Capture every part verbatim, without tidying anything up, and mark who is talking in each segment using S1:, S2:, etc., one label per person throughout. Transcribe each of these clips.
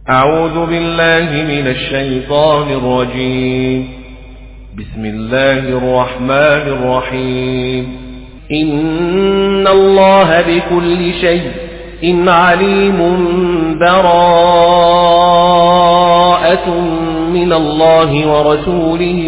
S1: أعوذ بالله من الشيطان الرجيم. بسم الله الرحمن الرحيم. إن الله بكل شيء إن عليم براءة من الله ورسوله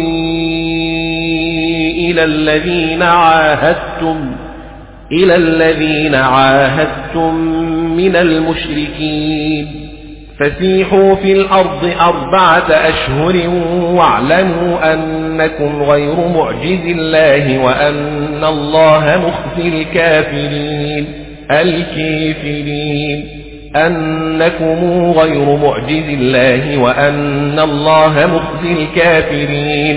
S1: إلى الذين عاهدتم إلى الذين عاهدتم من المشركين فسيحوا في الأرض أربعة أشهر واعلموا أنكم غير معجز الله وأن الله مخزي الكافرين الكافرين أنكم غير معجز الله وأن الله مخزي الكافرين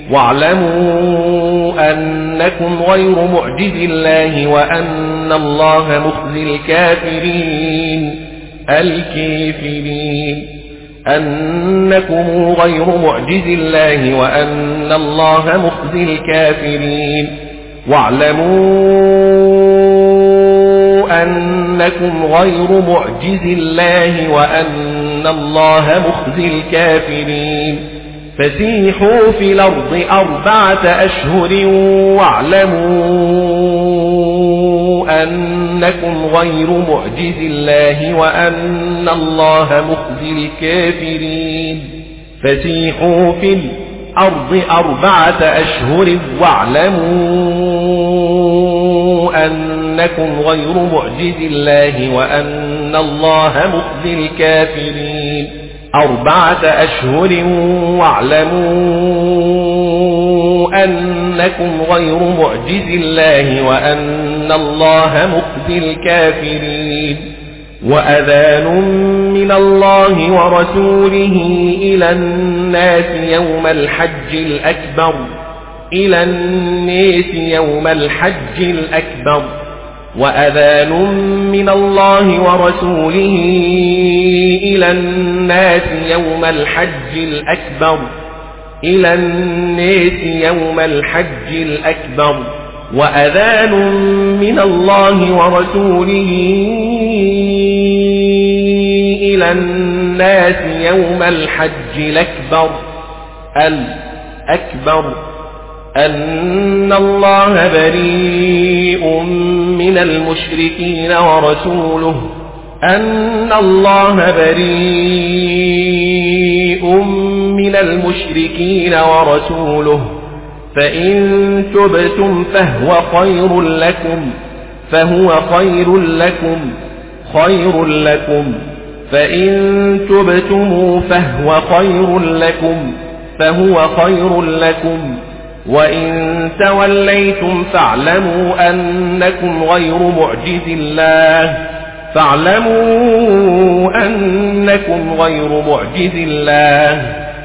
S1: واعلموا أنكم غير معجز الله وأن الله مخزي الكافرين الكافرين أنكم غير معجز الله وأن الله مخزي الكافرين واعلموا أنكم غير معجز الله وأن الله مخزي الكافرين فسيحوا في الأرض أربعة أشهر واعلموا أنكم غير معجز الله وأن الله مخزي الكافرين فسيحوا في الأرض أربعة أشهر واعلموا أنكم غير معجز الله وأن الله مخزي الكافرين أربعة أشهر واعلموا أنكم غير معجز الله وأن الله مخزي الكافرين وأذان من الله ورسوله إلى الناس يوم الحج الأكبر إلى الناس يوم الحج الأكبر وأذان من الله ورسوله إلى الناس يوم الحج الأكبر إلى الناس يوم الحج الأكبر وأذان من الله ورسوله إلى الناس يوم الحج الأكبر الأكبر أن الله بريء من المشركين ورسوله أن الله بريء من المشركين ورسوله فإن تبتم فهو خير لكم فهو خير لكم خير لكم فإن تبتم فهو خير لكم فهو خير لكم وإن توليتم فاعلموا أنكم غير معجز الله فاعلموا أنكم غير معجز الله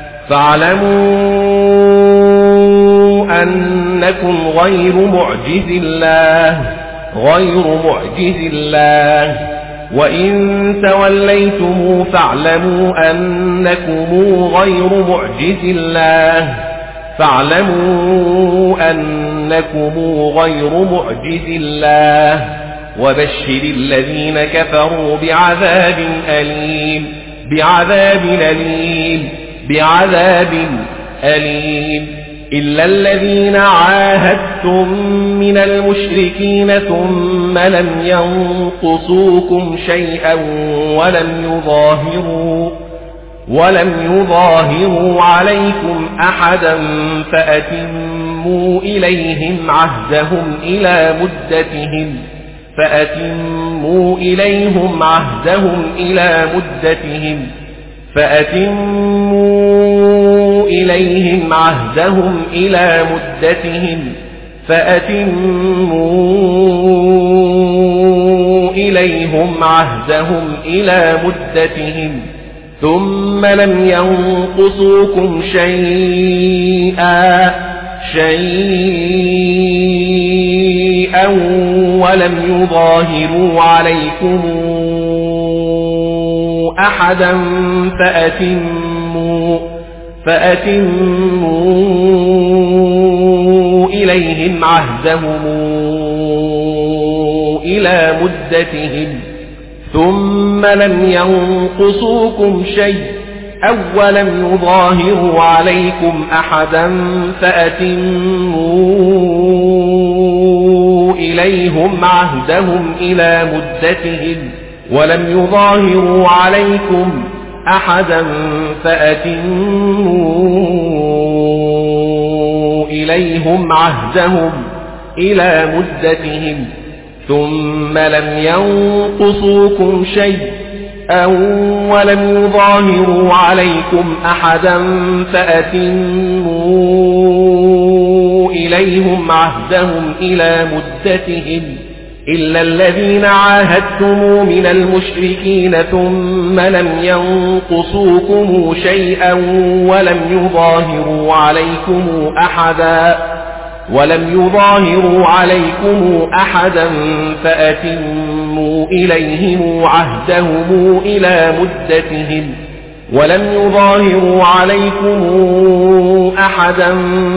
S1: فاعلموا أنكم غير معجز الله غير معجز الله وإن توليتم فاعلموا أنكم غير معجز الله فاعلموا أنكم غير معجز الله وبشر الذين كفروا بعذاب أليم بعذاب أليم بعذاب أليم إلا الذين عاهدتم من المشركين ثم لم ينقصوكم شيئا ولم يظاهروا ولم يظاهروا عليكم أحدا فأتموا إليهم عهدهم إلى مدتهم فأتموا إليهم عهدهم إلى مدتهم فأتموا إليهم عهدهم إلى مدتهم فأتموا إليهم عهدهم إلى مدتهم ثم لم ينقصوكم شيئا شيئا ولم يظاهروا عليكم أحدا فأتموا فأتموا إليهم عهدهم إلى مدتهم ثم ثم لم ينقصوكم شيء أو ولم يظاهروا عليكم أحدا فأتموا إليهم عهدهم إلى مدتهم ولم يظاهروا عليكم أحدا فأتموا إليهم عهدهم إلى مدتهم ثم لم ينقصوكم شيء أو ولم يظاهروا عليكم أحدا فأتموا إليهم عهدهم إلى مدتهم إلا الذين عاهدتم من المشركين ثم لم ينقصوكم شيئا ولم يظاهروا عليكم أحدا ولم يظاهروا عليكم أحدا فأتموا إليهم عهدهم إلى مدتهم ولم يظاهروا عليكم أحدا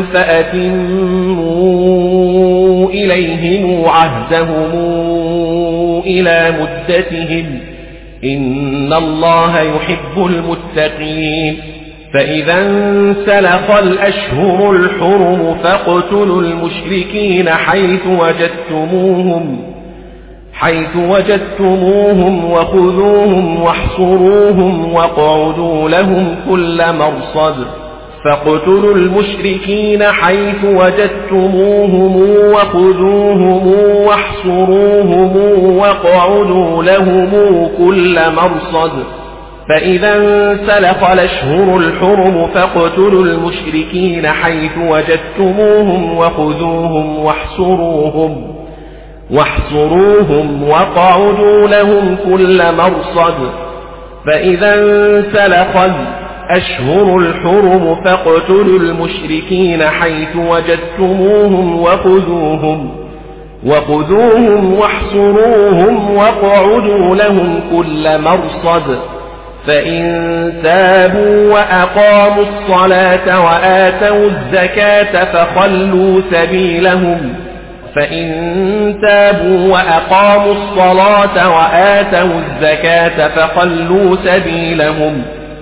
S1: فأتموا إليهم عهدهم إلى مدتهم إن الله يحب المتقين فإذا انسلخ الأشهر الحرم فاقتلوا المشركين حيث وجدتموهم حيث وجدتموهم وخذوهم واحصروهم واقعدوا لهم كل مرصد فاقتلوا المشركين حيث وجدتموهم وخذوهم واحصروهم واقعدوا لهم كل مرصد فإذا انسلخ الأشهر الحرم فاقتلوا المشركين حيث وجدتموهم وخذوهم واحصروهم واحصروهم واقعدوا لهم كل مرصد فإذا انسلخ الأشهر الحرم فاقتلوا المشركين حيث وجدتموهم وخذوهم وخذوهم واحصروهم واقعدوا لهم كل مرصد فإن تابوا وأقاموا الصلاة وآتوا الزكاة فخلوا سبيلهم فإن تابوا وأقاموا الصلاة وآتوا الزكاة فخلوا سبيلهم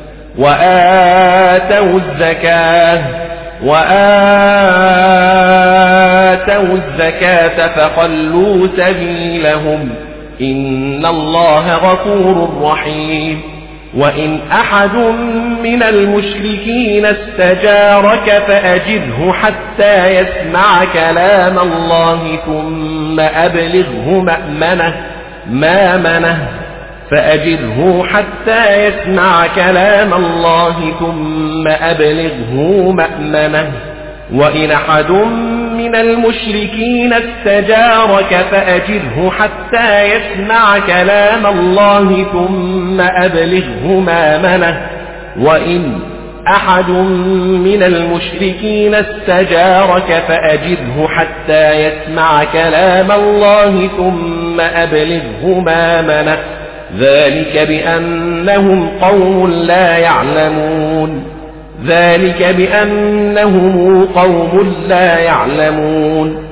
S1: وآتوا الزكاة وآتوا الزكاة فخلوا سبيلهم إن الله غفور رحيم وإن أحد من المشركين استجارك فأجره حتى يسمع كلام الله ثم أبلغه مأمنه مامنه فأجره حتى يسمع كلام الله ثم أبلغه مأمنه وإن أحد من المشركين استجارك فأجره حتى يسمع كلام الله ثم أبلغه مامنه وإن أحد من المشركين استجارك فأجره حتى يسمع كلام الله ثم أبلغه مامنه ذلك بأنهم قوم لا يعلمون ذلك بأنهم قوم لا يعلمون